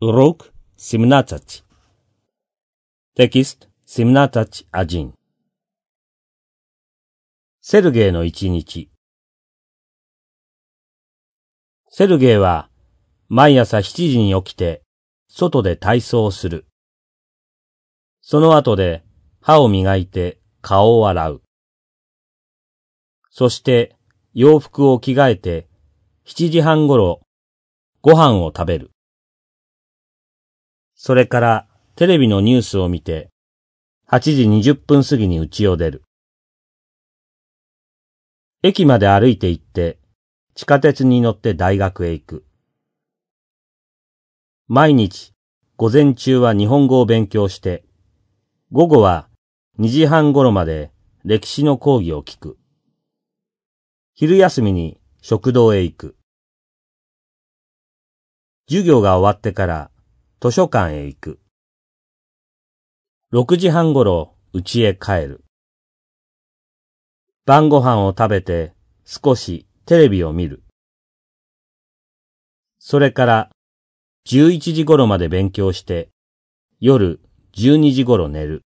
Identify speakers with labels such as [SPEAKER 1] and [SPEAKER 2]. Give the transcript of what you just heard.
[SPEAKER 1] Урок 17. Текст 17.1. セルゲイの一日。セルゲイは毎朝7時に起きて外で体操をする。その後で歯を磨いて顔を洗う。そして洋服を着替えて7時半ごろご飯を食べる。それからテレビのニュースを見て8時20分過ぎに家を出る。駅まで歩いて行って地下鉄に乗って大学へ行く。毎日午前中は日本語を勉強して午後は2時半頃まで歴史の講義を聞く。昼休みに食堂へ行く。授業が終わってから図書館へ行く。6時半頃家へ帰る。晩ご飯を食べて少しテレビを見る。それから11時頃まで勉強して夜12時頃寝る。